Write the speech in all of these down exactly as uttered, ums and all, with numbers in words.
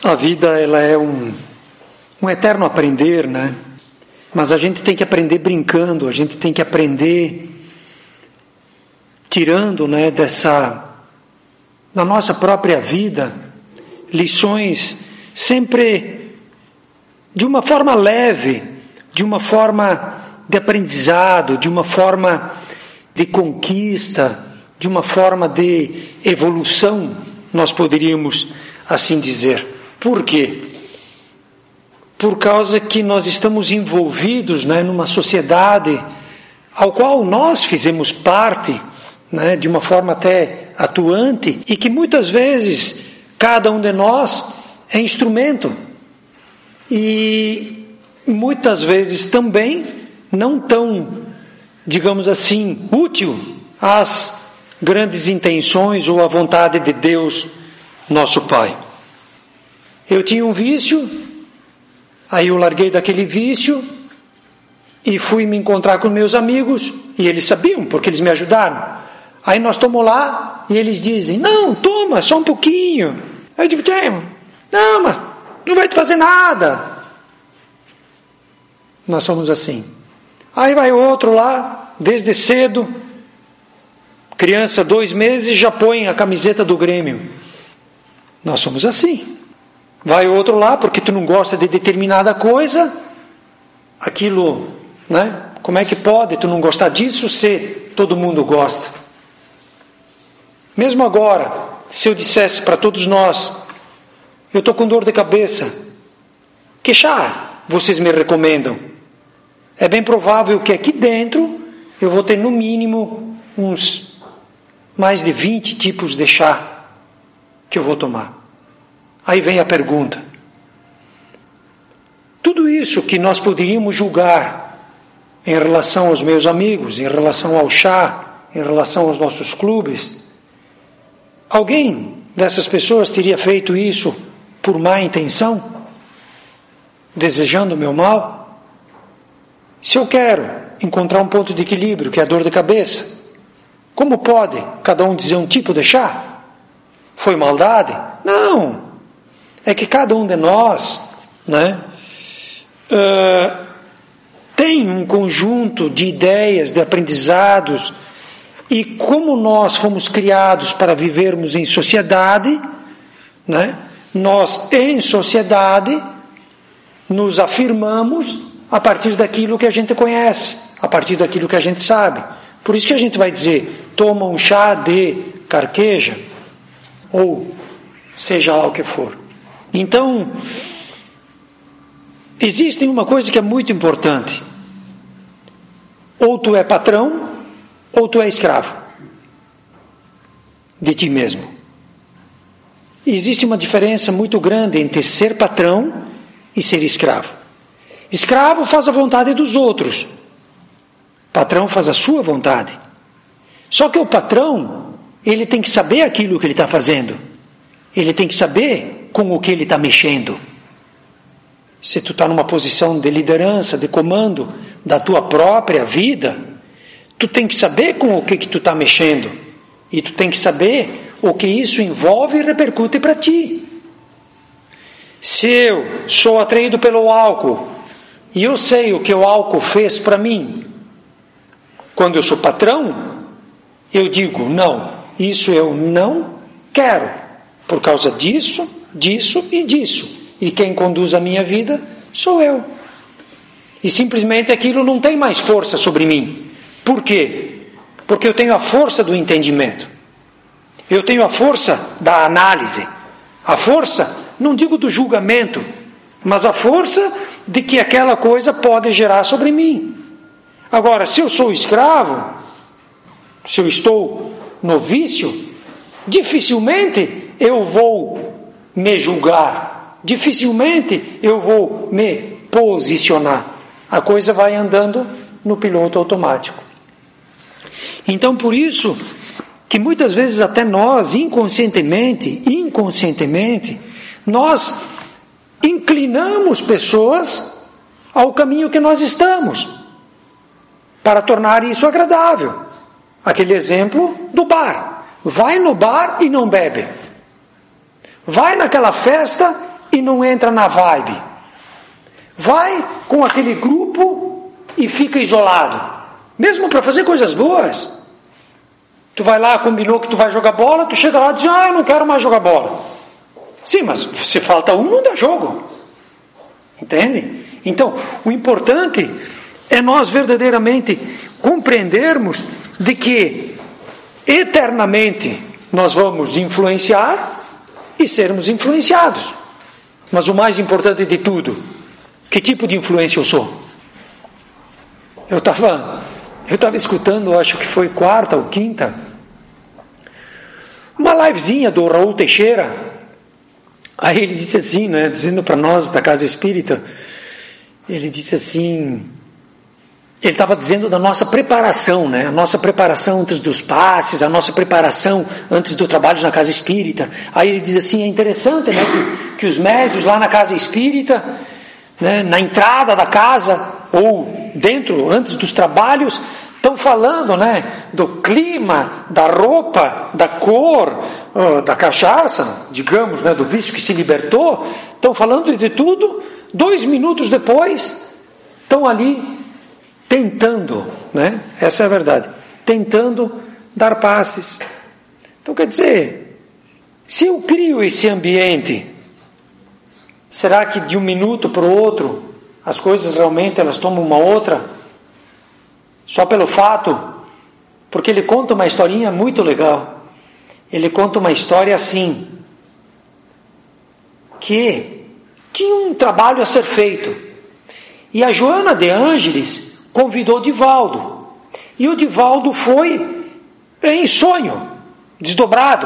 A vida, ela é um, um eterno aprender, né? Mas a gente tem que aprender brincando, a gente tem que aprender tirando, né, dessa, da nossa própria vida, lições sempre de uma forma leve, de uma forma de aprendizado, de uma forma de conquista, de uma forma de evolução, nós poderíamos assim dizer. Por quê? Por causa que nós estamos envolvidos, né, numa sociedade ao qual nós fizemos parte, né, de uma forma até atuante, e que muitas vezes cada um de nós é instrumento e muitas vezes também não tão, digamos assim, útil às grandes intenções ou à vontade de Deus, nosso Pai. Eu tinha um vício, aí eu larguei daquele vício e fui me encontrar com meus amigos, e eles sabiam, porque eles me ajudaram. Aí nós tomamos lá e eles dizem, não, toma, só um pouquinho. Aí eu digo, não, mas não vai te fazer nada. Nós somos assim. Aí vai outro lá, desde cedo, criança, dois meses, já põe a camiseta do Grêmio. Nós somos assim. Vai outro lá, porque tu não gosta de determinada coisa, aquilo, né? Como é que pode tu não gostar disso se todo mundo gosta? Mesmo agora, se eu dissesse para todos nós, eu estou com dor de cabeça, que chá vocês me recomendam? É bem provável que aqui dentro eu vou ter no mínimo uns mais de vinte tipos de chá que eu vou tomar. Aí vem a pergunta. Tudo isso que nós poderíamos julgar em relação aos meus amigos, em relação ao chá, em relação aos nossos clubes, alguém dessas pessoas teria feito isso por má intenção? Desejando o meu mal? Se eu quero encontrar um ponto de equilíbrio, que é a dor de cabeça, como pode cada um dizer um tipo de chá? Foi maldade? Não! É que cada um de nós, né, uh, tem um conjunto de ideias, de aprendizados, e como nós fomos criados para vivermos em sociedade, né, nós em sociedade nos afirmamos a partir daquilo que a gente conhece, a partir daquilo que a gente sabe. Por isso que a gente vai dizer, toma um chá de carqueja, ou seja lá o que for. Então, existe uma coisa que é muito importante. Ou tu é patrão, ou tu é escravo de ti mesmo. Existe uma diferença muito grande entre ser patrão e ser escravo. Escravo faz a vontade dos outros. Patrão faz a sua vontade. Só que o patrão, ele tem que saber aquilo que ele está fazendo. Ele tem que saber com o que ele está mexendo. Se tu está numa posição de liderança, de comando da tua própria vida, tu tem que saber com o que, que tu está mexendo. E tu tem que saber o que isso envolve e repercute para ti. Se eu sou atraído pelo álcool, e eu sei o que o álcool fez para mim, quando eu sou patrão, eu digo, não, isso eu não quero, por causa disso, disso e disso. E quem conduz a minha vida sou eu. E simplesmente aquilo não tem mais força sobre mim. Por quê? Porque eu tenho a força do entendimento. Eu tenho a força da análise. A força, não digo do julgamento, mas a força de que aquela coisa pode gerar sobre mim. Agora, se eu sou escravo, se eu estou no vício, dificilmente eu vou me julgar, dificilmente eu vou me posicionar. A coisa vai andando no piloto automático. Então, por isso que muitas vezes até nós, inconscientemente, inconscientemente, nós inclinamos pessoas ao caminho que nós estamos, para tornar isso agradável. Aquele exemplo do bar. Vai no bar e não bebe. Vai naquela festa e não entra na vibe. Vai com aquele grupo e fica isolado. Mesmo para fazer coisas boas. Tu vai lá, combinou que tu vai jogar bola, tu chega lá e diz, ah, eu não quero mais jogar bola. Sim, mas se falta um, não dá jogo. Entende? Então, o importante é nós verdadeiramente compreendermos de que eternamente nós vamos influenciar e sermos influenciados. Mas o mais importante de tudo, que tipo de influência eu sou? Eu estava eu estava escutando, acho que foi quarta ou quinta, uma livezinha do Raul Teixeira. Aí ele disse assim, né, dizendo para nós da Casa Espírita, ele disse assim, ele estava dizendo da nossa preparação, né, a nossa preparação antes dos passes, a nossa preparação antes do trabalho na Casa Espírita. Aí ele diz assim, é interessante, né, que, que os médios lá na Casa Espírita, né, na entrada da casa, ou dentro, antes dos trabalhos, estão falando, né, do clima, da roupa, da cor, uh, da cachaça, digamos, né, do vício que se libertou, estão falando de tudo, dois minutos depois, estão ali tentando, né, essa é a verdade, tentando dar passes. Então quer dizer, se eu crio esse ambiente, será que de um minuto para o outro, as coisas realmente elas tomam uma outra? Só pelo fato, porque ele conta uma historinha muito legal. Ele conta uma história assim, que tinha um trabalho a ser feito. E a Joana de Ângeles convidou o Divaldo. E o Divaldo foi em sonho, desdobrado.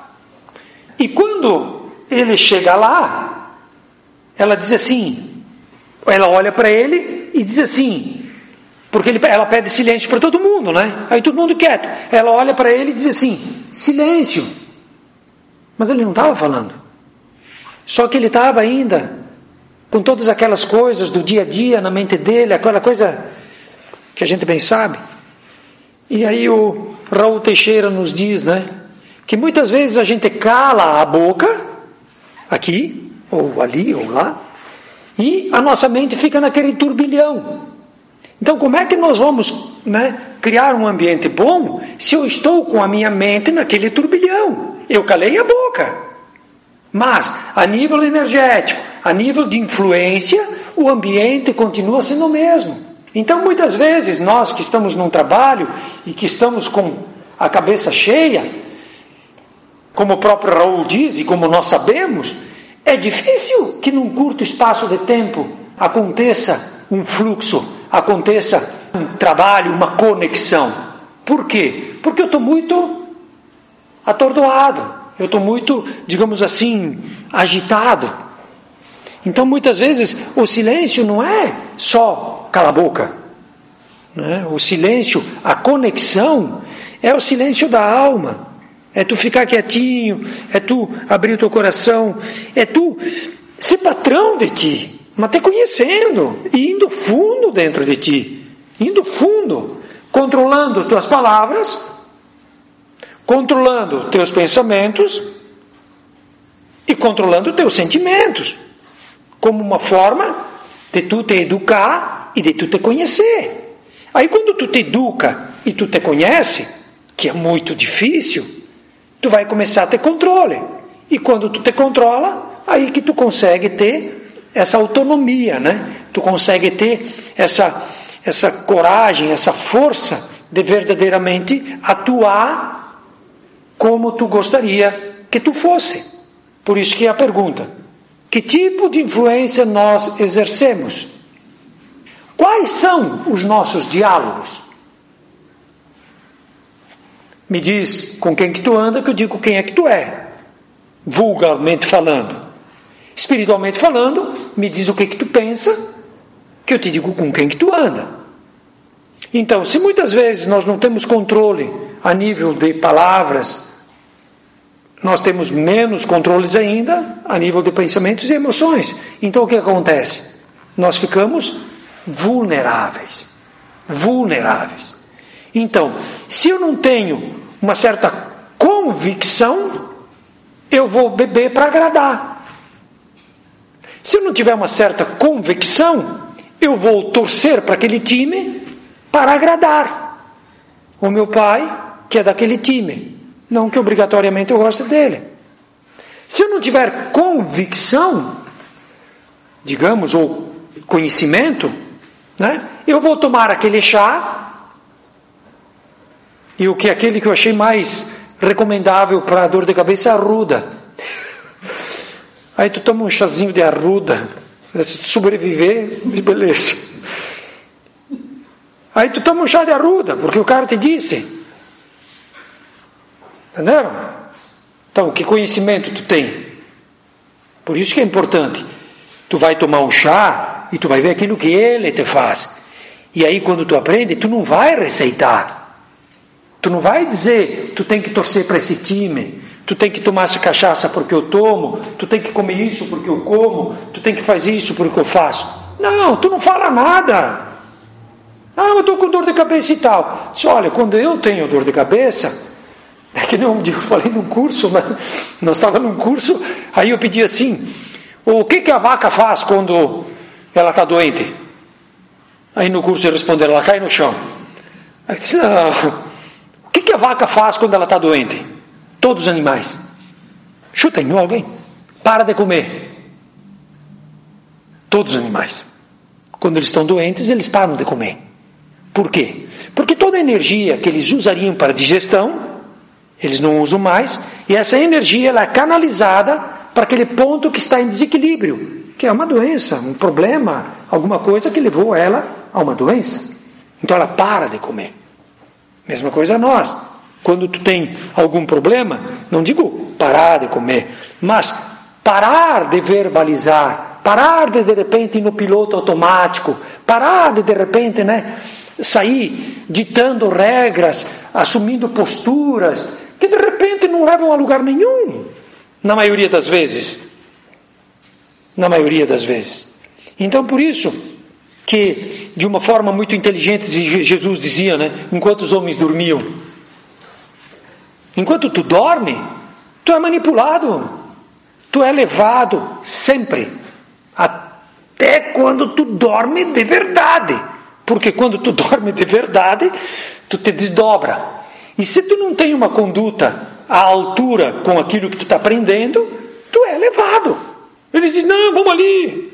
E quando ele chega lá, ela diz assim, ela olha para ele e diz assim, porque ele, ela pede silêncio para todo mundo, né? Aí todo mundo quieto. Ela olha para ele e diz assim, silêncio. Mas ele não estava falando. Só que ele estava ainda com todas aquelas coisas do dia a dia na mente dele, aquela coisa que a gente bem sabe. E aí o Raul Teixeira nos diz, né, que muitas vezes a gente cala a boca, aqui, ou ali, ou lá, e a nossa mente fica naquele turbilhão. Então, como é que nós vamos, né, criar um ambiente bom se eu estou com a minha mente naquele turbilhão? Eu calei a boca. Mas, a nível energético, a nível de influência, o ambiente continua sendo o mesmo. Então, muitas vezes, nós que estamos num trabalho e que estamos com a cabeça cheia, como o próprio Raul diz e como nós sabemos, é difícil que num curto espaço de tempo aconteça um fluxo, aconteça um trabalho, uma conexão. Por quê? Porque eu estou muito atordoado, eu estou muito, digamos assim, agitado. Então muitas vezes o silêncio não é só cala a boca, né? O silêncio, a conexão é o silêncio da alma, é tu ficar quietinho, é tu abrir o teu coração, é tu ser patrão de ti, mas te conhecendo e indo fundo dentro de ti, indo fundo, controlando tuas palavras, controlando teus pensamentos e controlando teus sentimentos, como uma forma de tu te educar e de tu te conhecer. Aí quando tu te educa e tu te conhece, que é muito difícil, tu vai começar a ter controle. E quando tu te controla, aí que tu consegue ter essa autonomia, né? Tu consegue ter essa, essa coragem, essa força de verdadeiramente atuar como tu gostaria que tu fosse. Por isso que é a pergunta, que tipo de influência nós exercemos? Quais são os nossos diálogos? Me diz com quem que tu anda, que eu digo quem é que tu é, vulgarmente falando. Espiritualmente falando, me diz o que que tu pensa, que eu te digo com quem que tu anda. Então, se muitas vezes nós não temos controle a nível de palavras, nós temos menos controles ainda a nível de pensamentos e emoções. Então o que acontece? Nós ficamos vulneráveis. Vulneráveis. Então, se eu não tenho uma certa convicção, eu vou beber para agradar. Se eu não tiver uma certa convicção, eu vou torcer para aquele time para agradar o meu pai, que é daquele time. Não que obrigatoriamente eu goste dele. Se eu não tiver convicção, digamos, ou conhecimento, né, eu vou tomar aquele chá, e o que é aquele que eu achei mais recomendável para dor de cabeça é arruda. Aí tu toma um chazinho de arruda, se tu sobreviver, beleza. Aí tu toma um chá de arruda, porque o cara te disse. Entenderam? Então, que conhecimento tu tem? Por isso que é importante. Tu vai tomar um chá e tu vai ver aquilo que ele te faz. E aí quando tu aprende, tu não vai receitar. Tu não vai dizer, tu tem que torcer para esse time, tu tem que tomar essa cachaça porque eu tomo, tu tem que comer isso porque eu como, tu tem que fazer isso porque eu faço. Não, tu não fala nada. Ah, eu estou com dor de cabeça e tal. Diz, olha, quando eu tenho dor de cabeça, é que não, eu falei num curso, mas nós estávamos num curso, aí eu pedi assim, o que, que a vaca faz quando ela está doente? Aí no curso ele respondeu, ela cai no chão. Aí eu disse, não, o que, que a vaca faz quando ela está doente? Todos os animais. Chutem alguém. Para de comer. Todos os animais. Quando eles estão doentes, eles param de comer. Por quê? Porque toda a energia que eles usariam para digestão, eles não usam mais, e essa energia ela é canalizada para aquele ponto que está em desequilíbrio, que é uma doença, um problema, alguma coisa que levou ela a uma doença. Então ela para de comer. Mesma coisa nós. Quando tu tem algum problema, não digo parar de comer, mas parar de verbalizar, parar de de repente ir no piloto automático, parar de de repente, né, sair ditando regras, assumindo posturas, que de repente não levam a lugar nenhum, na maioria das vezes. Na maioria das vezes. Então por isso que de uma forma muito inteligente Jesus dizia, né, enquanto os homens dormiam, enquanto tu dorme, tu é manipulado, tu é levado sempre, até quando tu dorme de verdade, porque quando tu dorme de verdade, tu te desdobra, e se tu não tem uma conduta à altura com aquilo que tu está aprendendo, tu é levado. Eles dizem, não, vamos ali,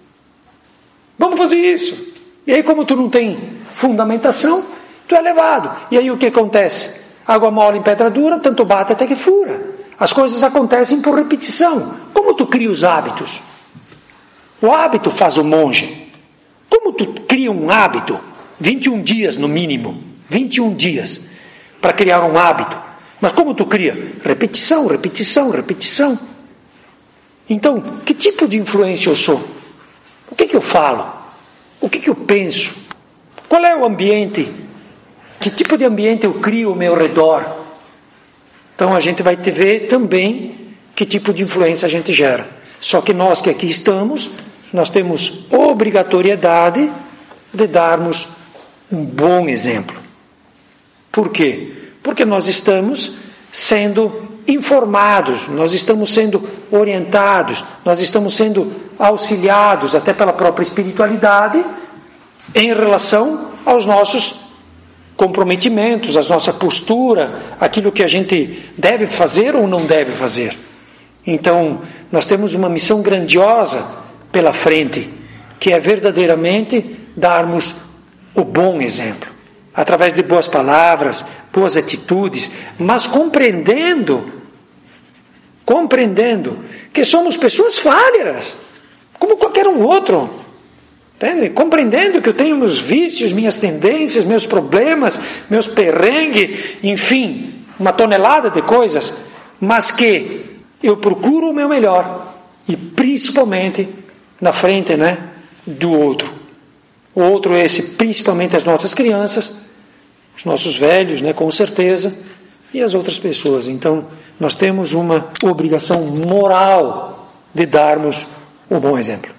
vamos fazer isso, e aí como tu não tem fundamentação, tu é levado, e aí o que acontece? Água mole em pedra dura, tanto bate até que fura. As coisas acontecem por repetição. Como tu cria os hábitos? O hábito faz o monge. Como tu cria um hábito? vinte e um dias no mínimo. vinte e um dias para criar um hábito. Mas como tu cria? Repetição, repetição, repetição. Então, que tipo de influência eu sou? O que que eu falo? O que que eu penso? Qual é o ambiente? Que tipo de ambiente eu crio ao meu redor? Então a gente vai te ver também que tipo de influência a gente gera. Só que nós que aqui estamos, nós temos obrigatoriedade de darmos um bom exemplo. Por quê? Porque nós estamos sendo informados, nós estamos sendo orientados, nós estamos sendo auxiliados até pela própria espiritualidade em relação aos nossos comprometimentos, a nossa postura, aquilo que a gente deve fazer ou não deve fazer. Então, nós temos uma missão grandiosa pela frente, que é verdadeiramente darmos o bom exemplo, através de boas palavras, boas atitudes, mas compreendendo, compreendendo que somos pessoas falhas, como qualquer um outro. Entende? Compreendendo que eu tenho meus vícios, minhas tendências, meus problemas, meus perrengues, enfim, uma tonelada de coisas, mas que eu procuro o meu melhor, e principalmente na frente, né, do outro. O outro é esse, principalmente as nossas crianças, os nossos velhos, né, com certeza, e as outras pessoas. Então, nós temos uma obrigação moral de darmos um bom exemplo.